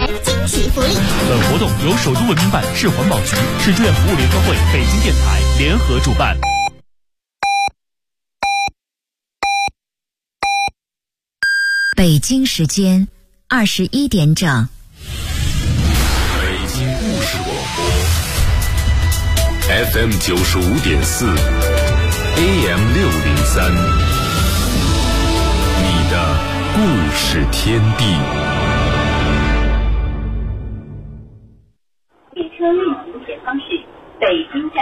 惊喜福利。 本活动由首都文明办、市环保局、市志愿服务联合会、北京电台联合主办。 北京时间21点整。 北京故事广播 FM 95.4 AM 603，你的故事天地。 列车运行前方是北京站。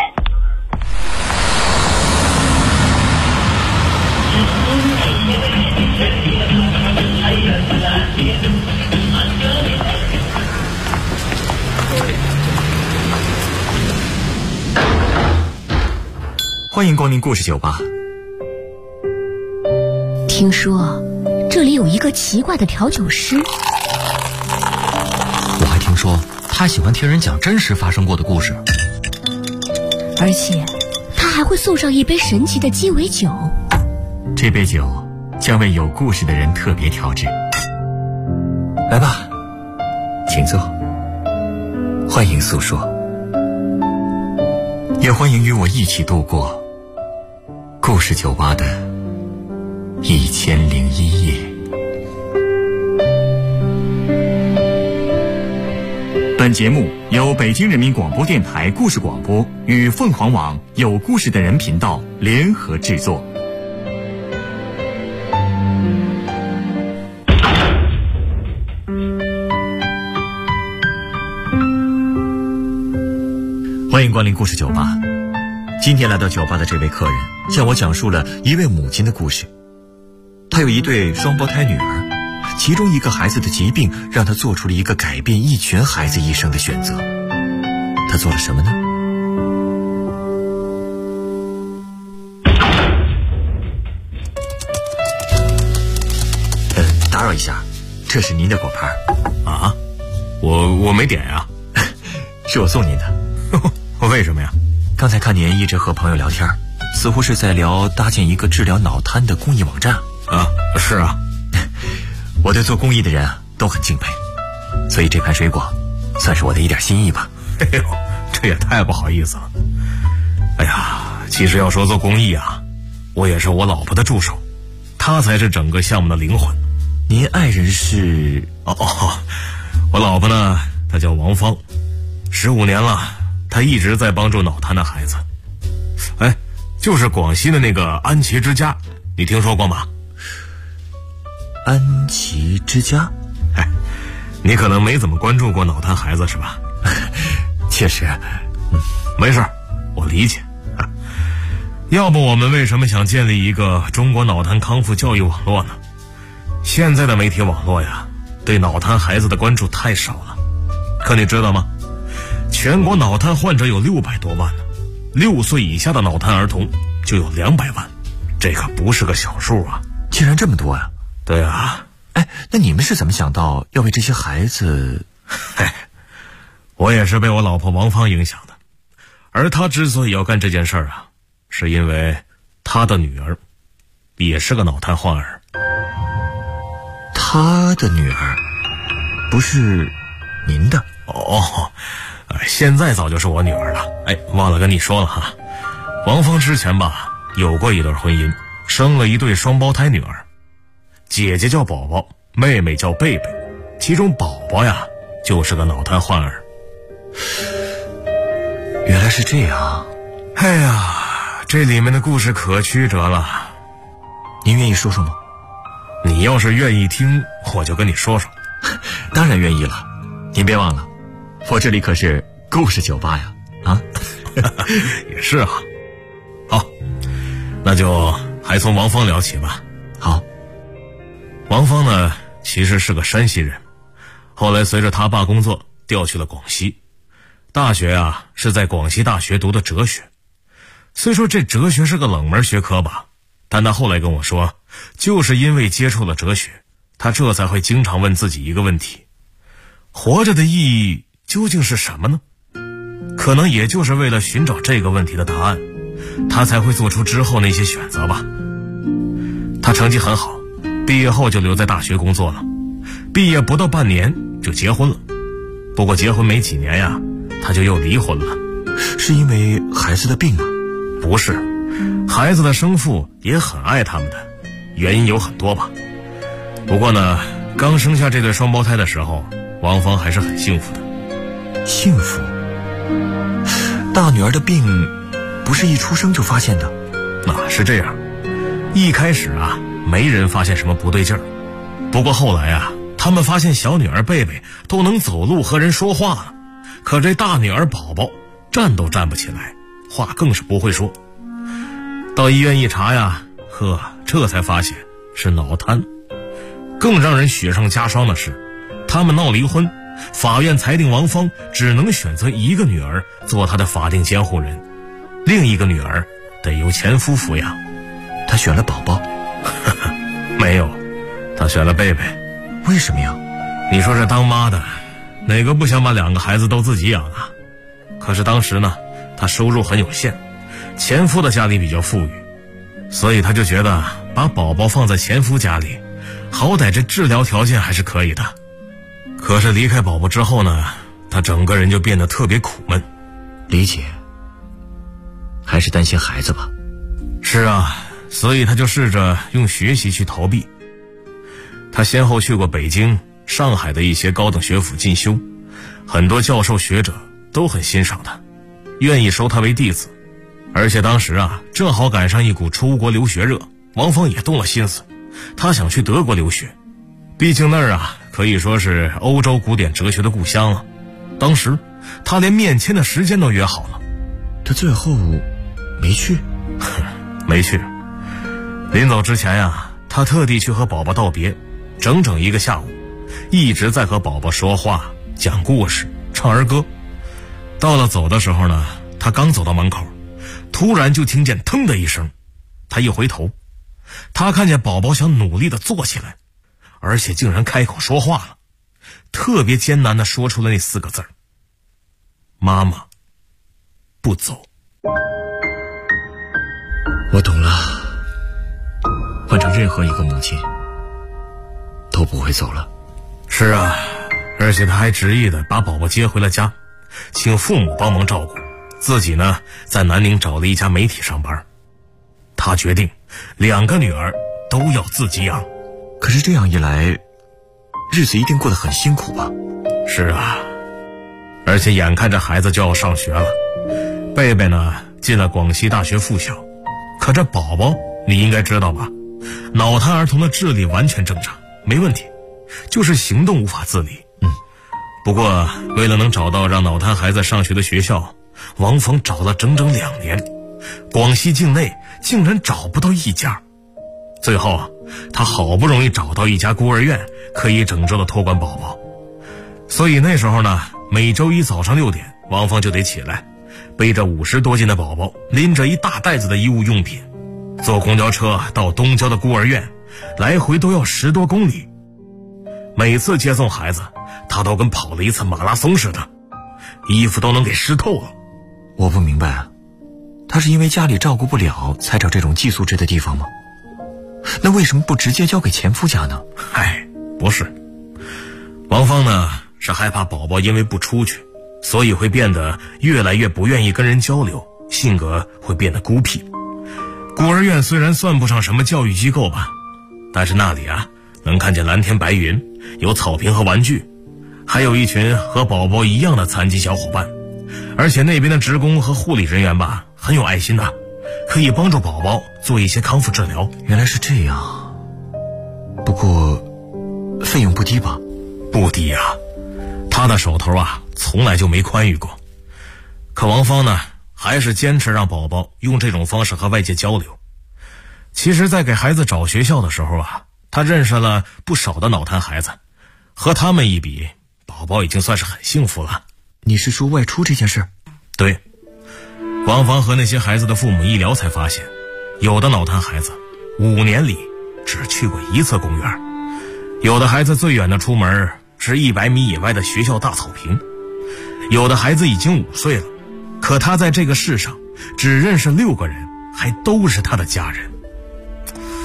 欢迎光临故事酒吧。 听说这里有一个奇怪的调酒师， 我还听说他喜欢听人讲真实发生过的故事， 而且他还会送上一杯神奇的鸡尾酒。 这杯酒将为有故事的人特别调制。来吧，请坐，欢迎诉说，也欢迎与我一起度过故事酒吧的1001夜。本节目由北京人民广播电台故事广播与凤凰网有故事的人频道联合制作。欢迎光临故事酒吧。今天来到酒吧的这位客人向我讲述了一位母亲的故事。她有一对双胞胎女儿，其中一个孩子的疾病让她做出了一个改变一群孩子一生的选择。她做了什么呢？打扰一下，这是您的果盘啊？我没点呀。 是我送您的。 为什么呀？ 刚才看您一直和朋友聊天，似乎是在聊搭建一个治疗脑瘫的公益网站啊。是啊， 我对做公益的人都很敬佩，所以这盘水果算是我的一点心意吧。 哎呦，这也太不好意思了。哎呀，其实要说做公益啊，我也是我老婆的助手，她才是整个项目的灵魂。 您爱人是？ 我老婆呢，她叫王芳，15年了。他一直在帮助脑瘫的孩子，就是广西的那个安琪之家，你听说过吗？ 安琪之家？ 你可能没怎么关注过脑瘫孩子是吧？ 确实， 没事，我理解。要不我们为什么想建立一个中国脑瘫康复教育网络呢？现在的媒体网络呀，对脑瘫孩子的关注太少了。可你知道吗？全国脑瘫患者有600多万呢，6岁以下的脑瘫儿童就有200万，这可不是个小数啊！ 竟然这么多呀！ 对啊， 那你们是怎么想到要为这些孩子？ 我也是被我老婆王芳影响的，而她之所以要干这件事儿啊，是因为她的女儿也是个脑瘫患儿。 她的女儿不是您的？ 现在早就是我女儿了。忘了跟你说了哈，王芳之前吧有过一段婚姻，生了一对双胞胎女儿，姐姐叫宝宝，妹妹叫贝贝，其中宝宝呀就是个脑瘫患儿。 原来是这样。 哎呀，这里面的故事可曲折了。 您愿意说说吗？ 你要是愿意听，我就跟你说说。 当然愿意了，您别忘了，我这里可是故事酒吧呀。 也是啊。好，那就还从王芳聊起吧。 好。 王芳呢其实是个山西人，后来随着他爸工作调去了广西，大学啊是在广西大学读的哲学。虽说这哲学是个冷门学科吧，但他后来跟我说，就是因为接触了哲学，他这才会经常问自己一个问题：活着的意义究竟是什么呢？可能也就是为了寻找这个问题的答案，他才会做出之后那些选择吧。他成绩很好，毕业后就留在大学工作了，毕业不到半年就结婚了， 不过结婚没几年呀，他就又离婚了。 是因为孩子的病吗？ 不是，孩子的生父也很爱他们的，原因有很多吧。不过呢，刚生下这对双胞胎的时候，王芳还是很幸福的。 幸福？大女儿的病不是一出生就发现的？ 是这样，一开始啊，没人发现什么不对劲儿。不过后来啊，他们发现小女儿贝贝都能走路和人说话了，可这大女儿宝宝站都站不起来，话更是不会说。到医院一查呀，这才发现是脑瘫。更让人雪上加霜的是，他们闹离婚，法院裁定王芳只能选择一个女儿做她的法定监护人，另一个女儿得由前夫抚养。 她选了宝宝？ 没有，她选了贝贝。 为什么呀？ 你说这当妈的哪个不想把2个孩子都自己养啊？可是当时呢，她收入很有限，前夫的家里比较富裕，所以她就觉得把宝宝放在前夫家里，好歹这治疗条件还是可以的。可是离开宝宝之后呢，她整个人就变得特别苦闷。 理解，还是担心孩子吧。 是啊，所以她就试着用学习去逃避。她先后去过北京、上海的一些高等学府进修，很多教授学者都很欣赏她，愿意收她为弟子。而且当时啊，正好赶上一股出国留学热，王芳也动了心思，她想去德国留学，毕竟那儿啊可以说是欧洲古典哲学的故乡了。当时她连面签的时间都约好了。 她最后没去？ 没去。临走之前呀，她特地去和宝宝道别，整整1个下午，一直在和宝宝说话、讲故事、唱儿歌。到了走的时候呢，她刚走到门口，突然就听见腾的一声，她一回头，她看见宝宝想努力地坐起来，而且竟然开口说话了，特别艰难地说出了那4个字：妈妈不走。 我懂了，换成任何一个母亲都不会走了。 是啊，而且他还执意的把宝宝接回了家，请父母帮忙照顾，自己呢在南宁找了一家媒体上班。他决定2个女儿都要自己养。 可是这样一来，日子一定过得很辛苦吧？ 是啊，而且眼看着孩子就要上学了，贝贝呢进了广西大学附小。可这宝宝你应该知道吧，脑瘫儿童的智力完全正常，没问题，就是行动无法自理。不过为了能找到让脑瘫孩子上学的学校，王芳找了整整2年，广西境内竟然找不到一家。最后他好不容易找到一家孤儿院可以整周的托管宝宝。所以那时候呢，每周一早上6点，王芳就得起来，背着50多斤的宝宝，拎着一大袋子的医务用品，坐公交车到东郊的孤儿院，来回都要10多公里。每次接送孩子，他都跟跑了一次马拉松似的，衣服都能给湿透了。 我不明白，他是因为家里照顾不了才找这种寄宿制的地方吗？那为什么不直接交给前夫家呢？ 不是，王芳呢是害怕宝宝因为不出去，所以会变得越来越不愿意跟人交流，性格会变得孤僻。孤儿院虽然算不上什么教育机构吧，但是那里啊能看见蓝天白云，有草坪和玩具，还有一群和宝宝一样的残疾小伙伴。而且那边的职工和护理人员吧很有爱心的，可以帮助宝宝做一些康复治疗。 原来是这样，不过费用不低吧？ 不低啊，他的手头啊从来就没宽裕过。可王芳呢还是坚持让宝宝用这种方式和外界交流。其实在给孩子找学校的时候啊，他认识了不少的脑瘫孩子，和他们一比，宝宝已经算是很幸福了。 你是说外出这件事？ 对，王芳和那些孩子的父母一聊才发现，有的脑瘫孩子5年里只去过1次公园，有的孩子最远的出门是100米以外的学校大草坪，有的孩子已经5岁了，可他在这个世上只认识6个人，还都是他的家人。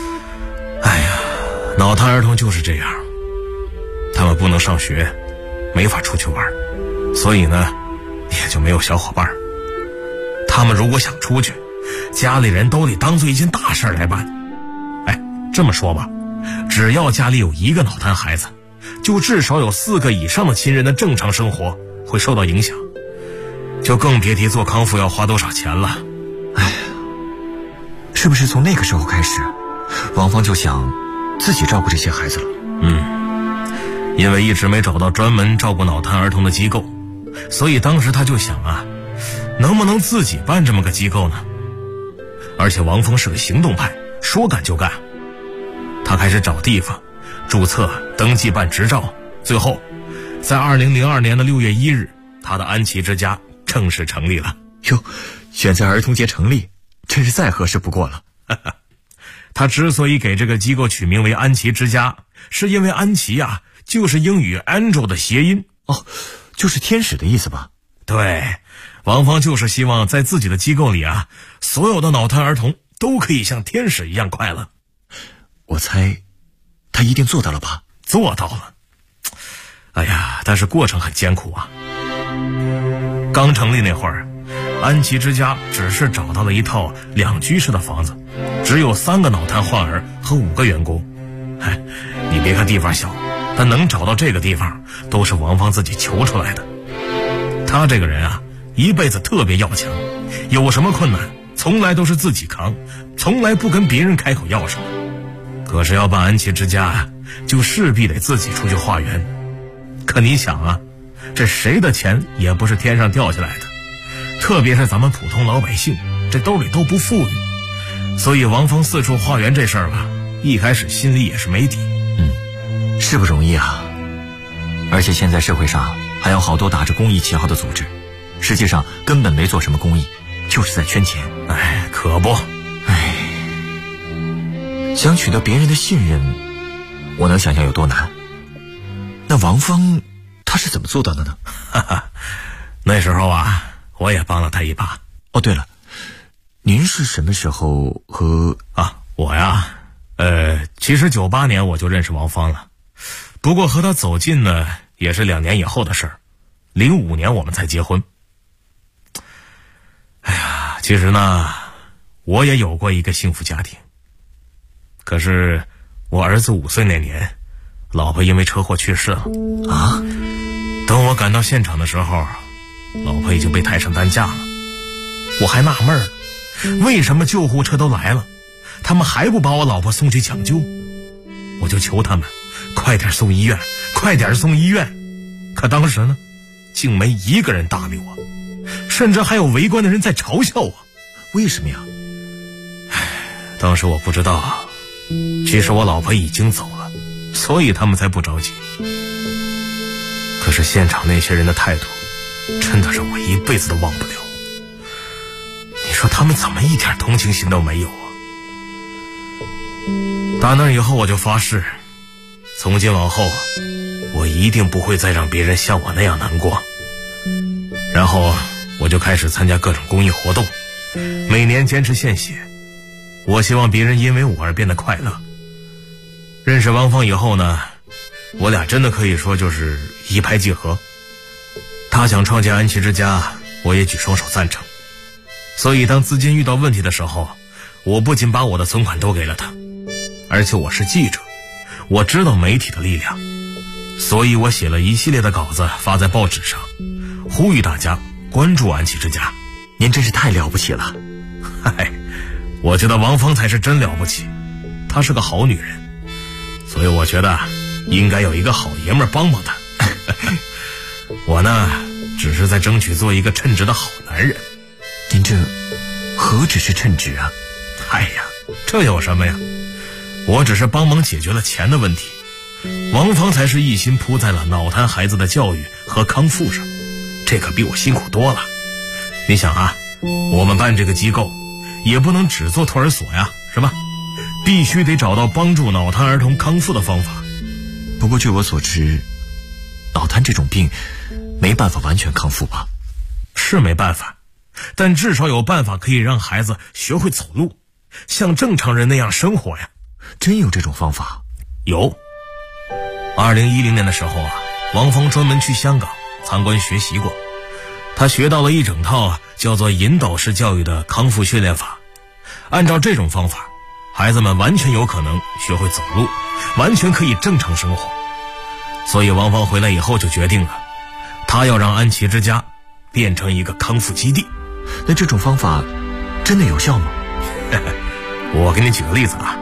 脑瘫儿童就是这样，他们不能上学， 没法出去玩，所以呢也就没有小伙伴。他们如果想出去，家里人都得当做一件大事来办。这么说吧，只要家里有一个脑瘫孩子，就至少有4个以上的亲人的正常生活会受到影响，就更别提做康复要花多少钱了。 是不是从那个时候开始，王芳就想自己照顾这些孩子了？ 因为一直没找到专门照顾脑瘫儿童的机构，所以当时他就想能不能自己办这么个机构呢？而且王峰是个行动派，说干就干。他开始找地方注册登记办执照，最后在2002年的6月1日，他的安琪之家正式成立了。 哟，选在儿童节成立真是再合适不过了。 他之所以给这个机构取名为安琪之家，是因为安琪就是英语 angel 的谐音。 就是天使的意思吧？ 对，王芳就是希望在自己的机构里所有的脑瘫儿童都可以像天使一样快乐。 我猜他一定做到了吧？ 做到了。但是过程很艰苦刚成立那会儿，安琪之家只是找到了一套2居室的房子，只有3个脑瘫患儿和5个员工。你别看地方小，但能找到这个地方都是王芳自己求出来的。他这个人一辈子特别要强，有什么困难从来都是自己扛，从来不跟别人开口要什么。可是要办安琪之家就势必得自己出去化缘。可你想这谁的钱也不是天上掉下来的，特别是咱们普通老百姓，这兜里都不富裕。所以王峰四处化缘这事儿一开始心里也是没底。 是不容易而且现在社会上还有好多打着公益旗号的组织，实际上根本没做什么公益，就是在圈钱。 可不。 想取得别人的信任，我能想象有多难。那王芳他是怎么做到的呢？ 那时候我也帮了他一把。 对了，您是什么时候和我其实98年我就认识王芳了，不过和他走近呢也是2年以后的事儿。05年我们才结婚。其实呢我也有过一个幸福家庭，可是我儿子5岁那年，老婆因为车祸去世了。等我赶到现场的时候，老婆已经被抬上担架了。我还纳闷为什么救护车都来了，他们还不把我老婆送去抢救？我就求他们快点送医院，快点送医院。可当时呢竟没一个人搭理我，甚至还有围观的人在嘲笑我。 为什么呀？ 当时我不知道，其实我老婆已经走了，所以他们才不着急。可是现场那些人的态度真的让我一辈子都忘不了。你说他们怎么一点同情心都没有打那以后我就发誓，从今往后我一定不会再让别人像我那样难过。然后我就开始参加各种公益活动，每年坚持献血。我希望别人因为我而变得快乐。认识王芳以后呢，我俩真的可以说就是一拍即合。他想创建安琪之家，我也举双手赞成。所以当资金遇到问题的时候，我不仅把我的存款都给了他，而且我是记者，我知道媒体的力量，所以我写了一系列的稿子发在报纸上，呼吁大家关注安琪之家。 您真是太了不起了。 我觉得王芳才是真了不起，她是个好女人，所以我觉得应该有一个好爷们儿帮帮她。我呢只是在争取做一个称职的好男人。 您这何止是称职啊？ 这有什么呀？我只是帮忙解决了钱的问题，王芳才是一心扑在了脑瘫孩子的教育和康复上，这可比我辛苦多了。你想我们办这个机构也不能只做托儿所呀，是吧？必须得找到帮助脑瘫儿童康复的方法。 不过据我所知，脑瘫这种病没办法完全康复吧？ 是没办法，但至少有办法可以让孩子学会走路，像正常人那样生活呀。 真有这种方法？ 有。2010年的时候王芳专门去香港参观学习过，他学到了一整套叫做引导式教育的康复训练法。按照这种方法，孩子们完全有可能学会走路，完全可以正常生活。所以王芳回来以后就决定了，他要让安琪之家变成一个康复基地。 那这种方法真的有效吗？ 我给你举个例子啊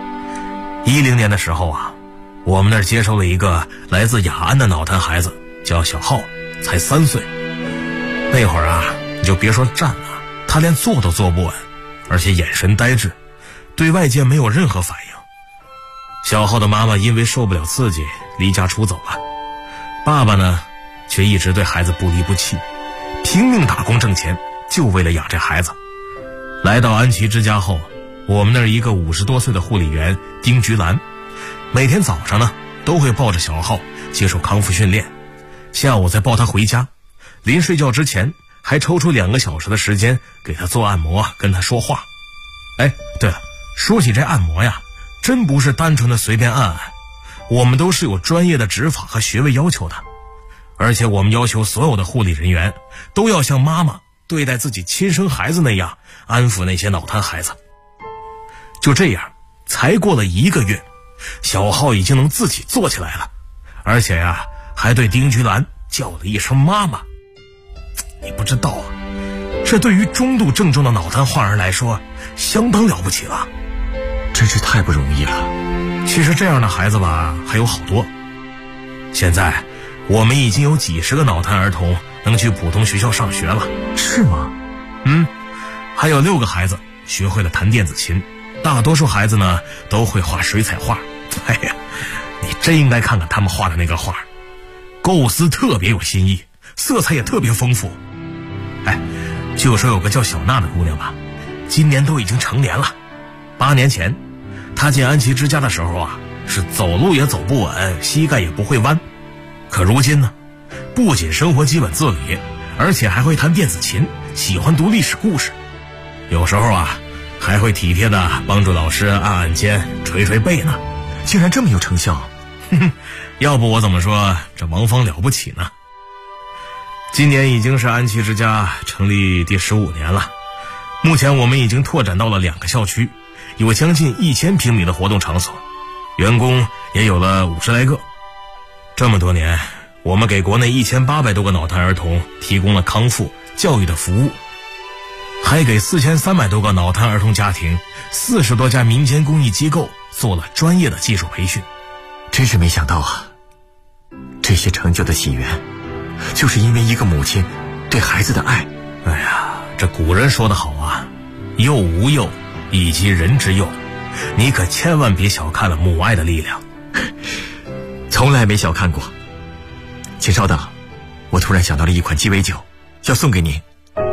，10年的时候啊，我们那儿接收了一个来自雅安的脑瘫孩子，叫小浩，才3岁。那会儿啊，你就别说站了，他连坐都坐不稳，而且眼神呆滞，对外界没有任何反应。小浩的妈妈因为受不了刺激离家出走了，爸爸呢却一直对孩子不离不弃，拼命打工挣钱，就为了养这孩子。来到安琪之家后，我们那儿一个50多岁的护理员丁菊兰，每天早上呢都会抱着小浩接受康复训练，下午再抱他回家，临睡觉之前还抽出2个小时的时间给他做按摩，跟他说话。哎，对了，说起这按摩呀，真不是单纯的随便按按，我们都是有专业的执法和学位要求的，而且我们要求所有的护理人员都要像妈妈对待自己亲生孩子那样安抚那些脑瘫孩子。就这样，才过了1个月，小浩已经能自己坐起来了，而且呀，还对丁菊兰叫了一声妈妈。你不知道啊，这对于中度症状的脑瘫患儿来说相当了不起了， 真是太不容易了。 其实这样的孩子吧还有好多，现在我们已经有几10个脑瘫儿童能去普通学校上学了。 是吗？ 还有6个孩子学会了弹电子琴，大多数孩子呢都会画水彩画。哎呀，你真应该看看他们画的那个画，构思特别有新意，色彩也特别丰富。哎，就说有个叫小娜的姑娘吧，今年都已经成年了。8年前她进安琪之家的时候啊，是走路也走不稳，膝盖也不会弯。可如今呢，不仅生活基本自理，而且还会弹电子琴，喜欢读历史故事。有时候啊，还会体贴的帮助老师按按肩、捶捶背呢。 竟然这么有成效。 要不我怎么说这王芳了不起呢？今年已经是安琪之家成立第15年了，目前我们已经拓展到了2个校区，有将近1000平米的活动场所，员工也有了50来个。这么多年，我们给国内1800多个脑瘫儿童提供了康复教育的服务，还给4300多个脑瘫儿童家庭、40多家民间公益机构做了专业的技术培训。 真是没想到啊，这些成就的起源就是因为一个母亲对孩子的爱。 哎呀，这古人说得好啊，幼无幼，以及人之幼，你可千万别小看了母爱的力量。 从来没小看过。请稍等，我突然想到了一款鸡尾酒，要送给您。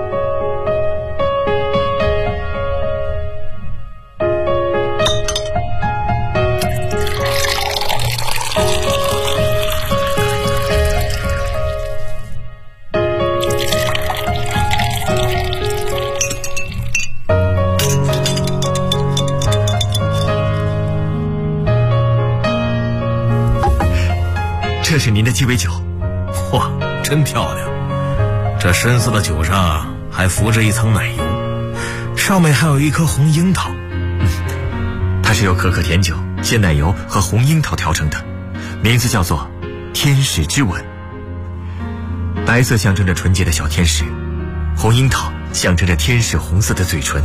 这是您的鸡尾酒。 哇，真漂亮！这深色的酒上还浮着一层奶油，上面还有一颗红樱桃。 它是由可可甜酒、鲜奶油和红樱桃调成的，名字叫做天使之吻。白色象征着纯洁的小天使，红樱桃象征着天使红色的嘴唇。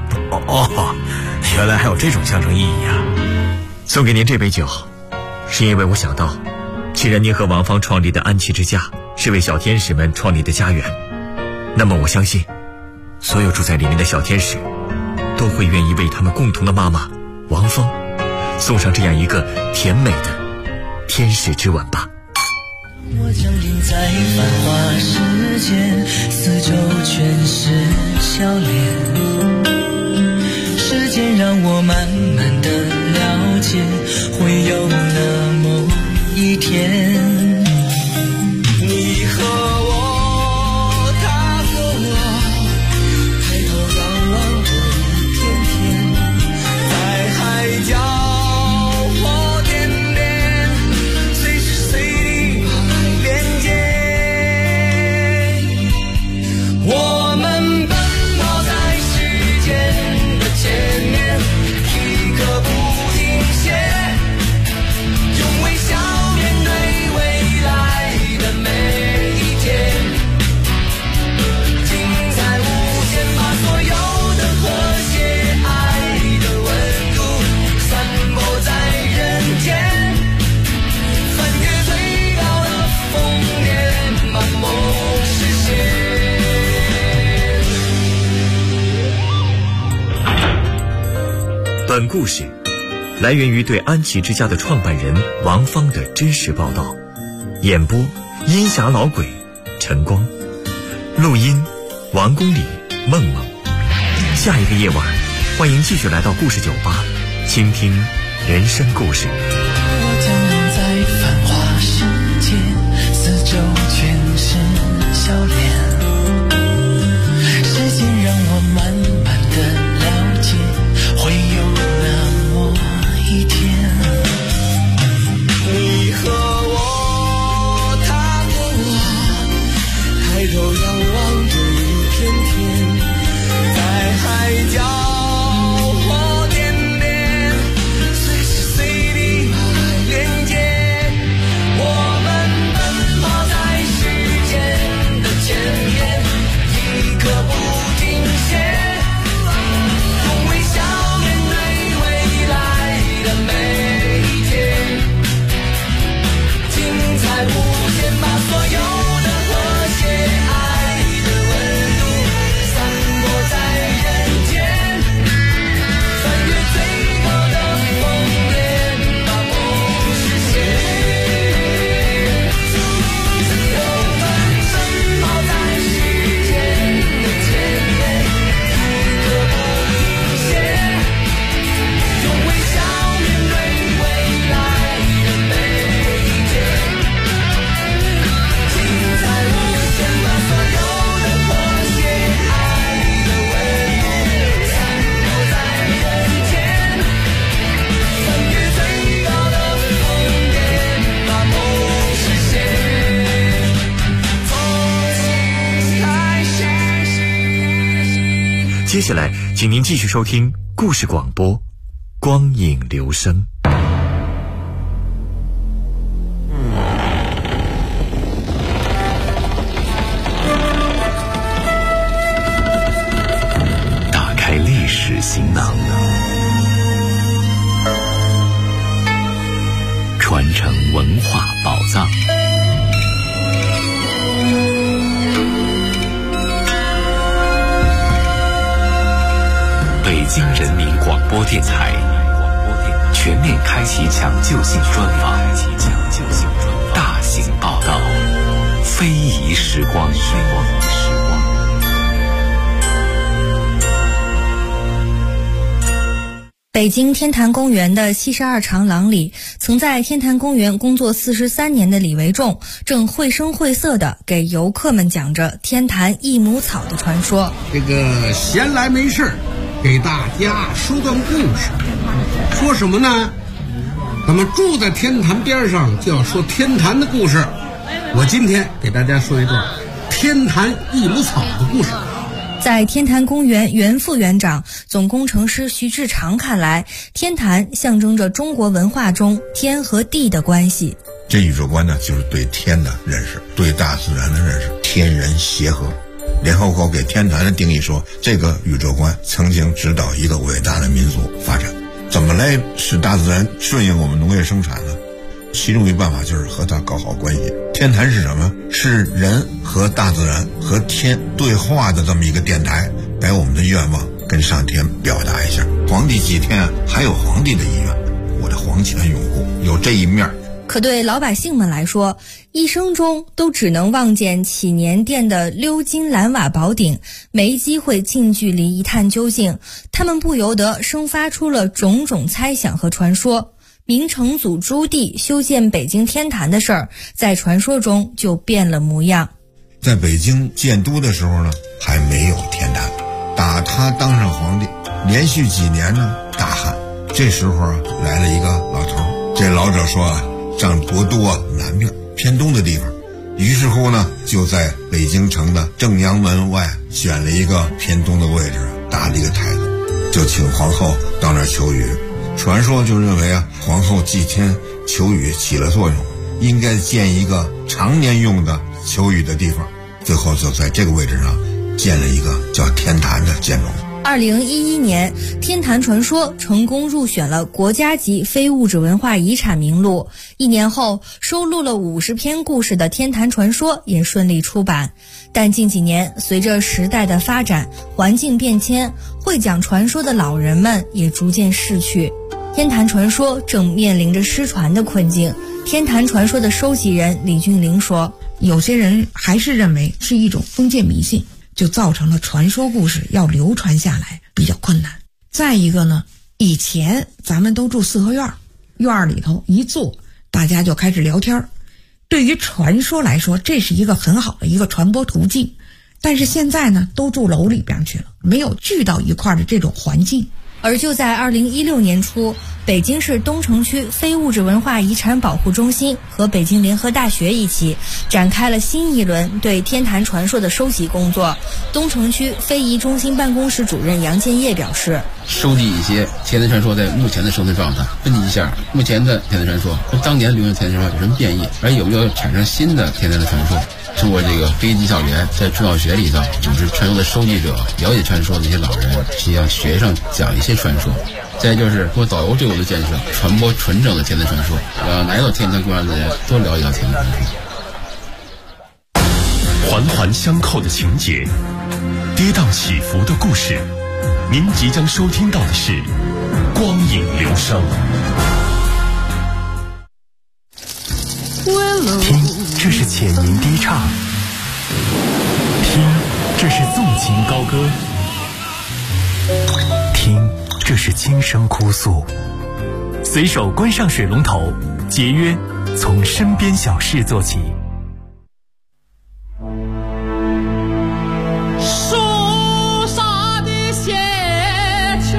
原来还有这种象征意义啊！ 送给您这杯酒，是因为我想到，既然您和王芳创立的安琪之家是为小天使们创立的家园，那么我相信，所有住在里面的小天使都会愿意为他们共同的妈妈王芳送上这样一个甜美的天使之吻吧。 我降临在繁华世界，四周全是笑脸，时间让我慢慢的了解，会有那么一天，你和我，他和我，抬头仰望这一片天，在海角或点点，随时随地排练本故事来源于对安琪之家的创办人王芳的真实报道，演播阴侠老鬼陈光，录音王公里梦梦。下一个夜晚，欢迎继续来到故事酒吧，倾听人生故事。 我降临在繁华世界，四周全是笑脸，时间让我慢慢的了解，会有那么一天，你和我，他和我，抬头仰望着一片天，在海角接下来请您继续收听故事广播光影留声。 打开历史行囊，传承文化宝藏，北京人民广播电台全面开启抢救性专访，大型报道，非遗时光。 北京天坛公园的72长廊里，曾在天坛公园工作43年的李维仲正绘声绘色地给游客们讲着天坛益母草的传说。 这个闲来没事给大家说段故事。说什么呢？咱们住在天坛边上，就要说天坛的故事。我今天给大家说一段天坛益母草的故事。 在天坛公园原副园长、总工程师徐志长看来，天坛象征着中国文化中天和地的关系。 这宇宙观呢，就是对天的认识，对大自然的认识，天人协和。联合国给天坛的定义说，这个宇宙观曾经指导一个伟大的民族发展。怎么来使大自然顺应我们农业生产呢？其中一办法就是和它搞好关系。天坛是什么？是人和大自然和天对话的这么一个电台，把我们的愿望跟上天表达一下。皇帝祭天还有皇帝的意愿，我的皇权拥护有这一面。 可对老百姓们来说，一生中都只能望见祈年殿的鎏金蓝瓦宝顶，没机会近距离一探究竟，他们不由得生发出了种种猜想和传说。明成祖朱棣修建北京天坛的事儿，在传说中就变了模样。 在北京建都的时候呢，还没有天坛。打他当上皇帝，连续几年呢大旱。这时候啊，来了一个老头，这老者说啊，上国都啊南面偏东的地方。于是乎呢，就在北京城的正阳门外选了一个偏东的位置，搭了一个台子，就请皇后到那儿求雨。传说就认为啊，皇后祭天求雨起了作用，应该建一个常年用的求雨的地方。最后就在这个位置上建了一个叫天坛的建筑。 2011年，天坛传说成功入选了国家级非物质文化遗产名录。1年后，收录了50篇故事的天坛传说也顺利出版。但近几年，随着时代的发展，环境变迁，会讲传说的老人们也逐渐逝去，天坛传说正面临着失传的困境。天坛传说的收集人李俊林说， 有些人还是认为是一种封建迷信，就造成了传说故事要流传下来比较困难。再一个呢，以前咱们都住四合院，院里头一坐，大家就开始聊天。对于传说来说，这是一个很好的一个传播途径。但是现在呢，都住楼里边去了，没有聚到一块的这种环境。 而就在2016年初，北京市东城区非物质文化遗产保护中心和北京联合大学一起展开了新一轮对天坛传说的收集工作。东城区非遗中心办公室主任杨建业表示， 收集一些天坛传说在目前的生存状态，分析一下目前的天坛传说跟当年流行天坛传说有什么变异，而有没有产生新的天坛的传说。通过这个非遗技校园，在中小学里头组织传说的收集者了解传说的那些老人，去向学生讲一些传说。再就是通过导游队伍的建设，传播纯正的天坛传说，让来到天坛公园的人都了解到天坛传说。 环环相扣的情节，跌宕起伏的故事，您即将收听到的是光影流声。 听，这是浅吟低唱；听，这是纵情高歌；听，这是轻声哭诉。随手关上水龙头，节约，从身边小事做起。 树上的写全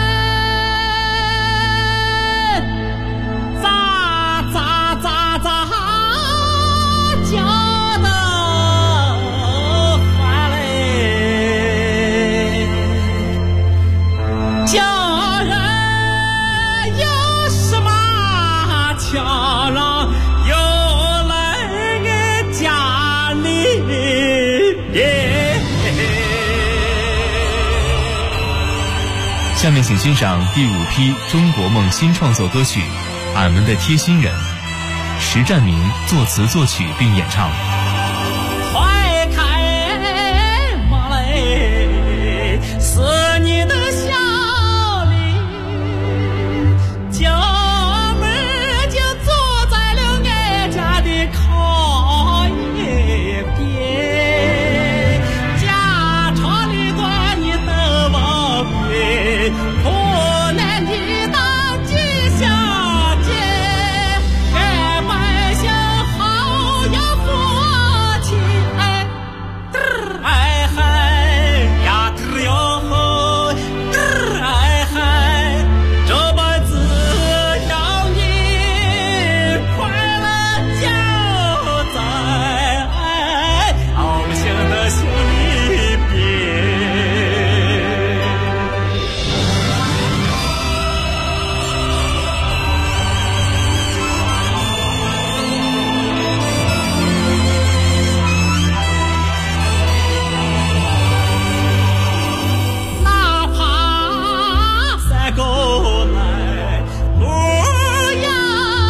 咋叫得欢嘞，叫人有什么巧让又来个家里下面请欣赏第5批中国梦新创作歌曲《俺们的贴心人》，石占明作词作曲并演唱。